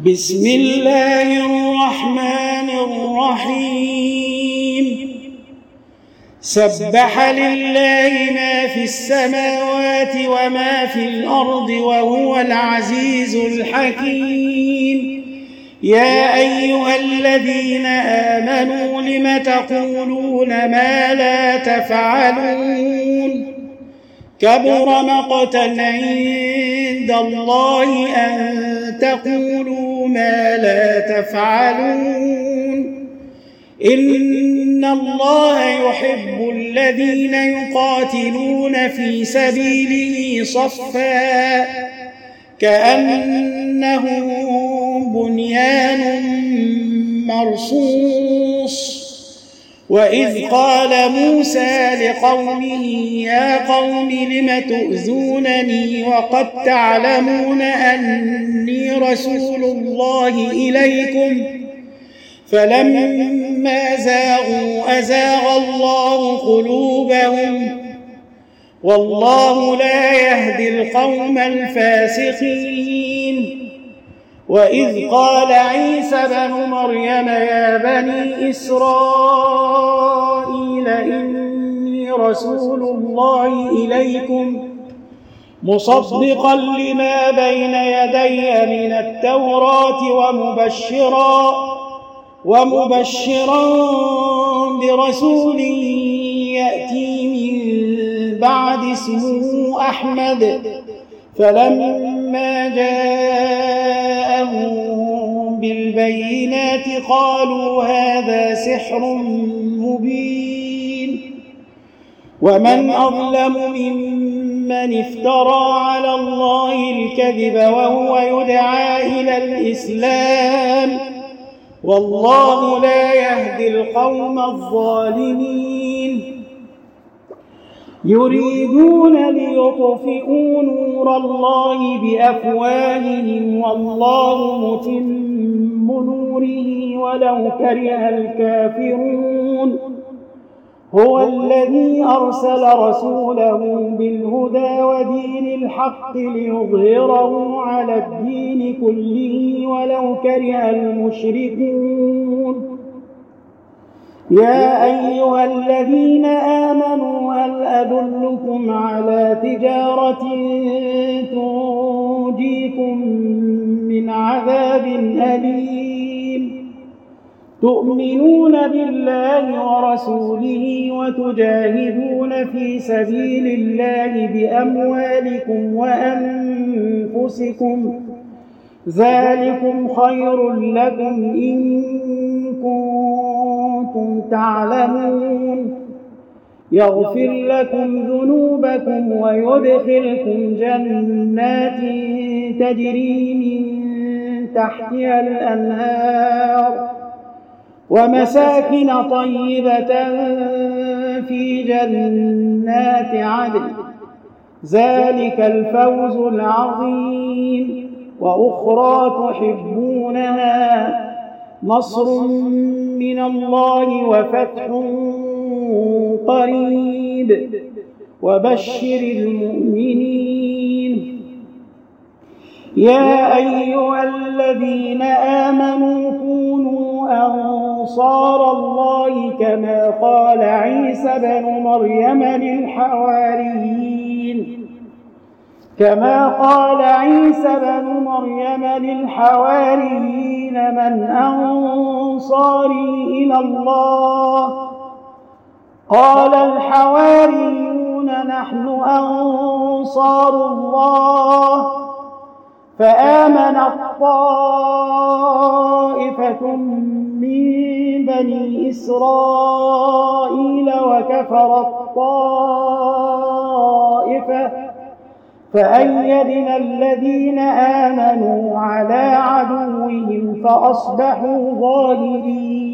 بسم الله الرحمن الرحيم سبح لله ما في السماوات وما في الأرض وهو العزيز الحكيم يا أيها الذين آمنوا لم تقولون ما لا تفعلون كبر مقتا عند الله أن تقولوا ما لا تفعلون إن الله يحب الذين يقاتلون في سبيله صفا كأنه بنيان مرصوص وإذ قال موسى لقومه يا قوم لم تؤذونني وقد تعلمون أني رسول الله إليكم فلما زاغوا أزاغ الله قلوبهم والله لا يهدي القوم الفاسقين وإذ قال عيسى بن مريم يا بني إسرائيل إني رسول الله إليكم مصدقا لما بين يدي من التوراة ومبشرا برسول يأتي من بعد اسمه أحمد فلما جاءهم بالبينات قالوا هذا سحر مبين ومن أظلم ممن افترى على الله الكذب وهو يدعى إلى الإسلام والله لا يهدي القوم الظالمين يريدون ليطفئوا نور الله بأفواههم والله متم نوره ولو كره الكافرون هو الذي أرسل رسوله بالهدى ودين الحق ليظهره على الدين كله ولو كره المشركون يا أيها الذين آمنوا هل أدلكم على تجارة تنجيكم من عذاب أليم تؤمنون بالله ورسوله وتجاهدون في سبيل الله بأموالكم وأنفسكم ذلكم خير لكم إن كنتم تعلمون يغفر لكم ذنوبكم ويدخلكم جنات تجري من تحتها الأنهار ومساكن طيبة في جنات عدن ذلك الفوز العظيم وأخرى تحبونها نصر من الله وفتح قريب وبشر المؤمنين يا أيها الذين آمنوا كونوا أنصار الله كما قال عيسى بن مريم للحواريين من أنصاري إلى الله قال الحواريون نحن أنصار الله فآمنت طائفة من بني إسرائيل وكفرت طائفة فأيدنا الذين آمنوا على عدوهم فأصبحوا ظاهرين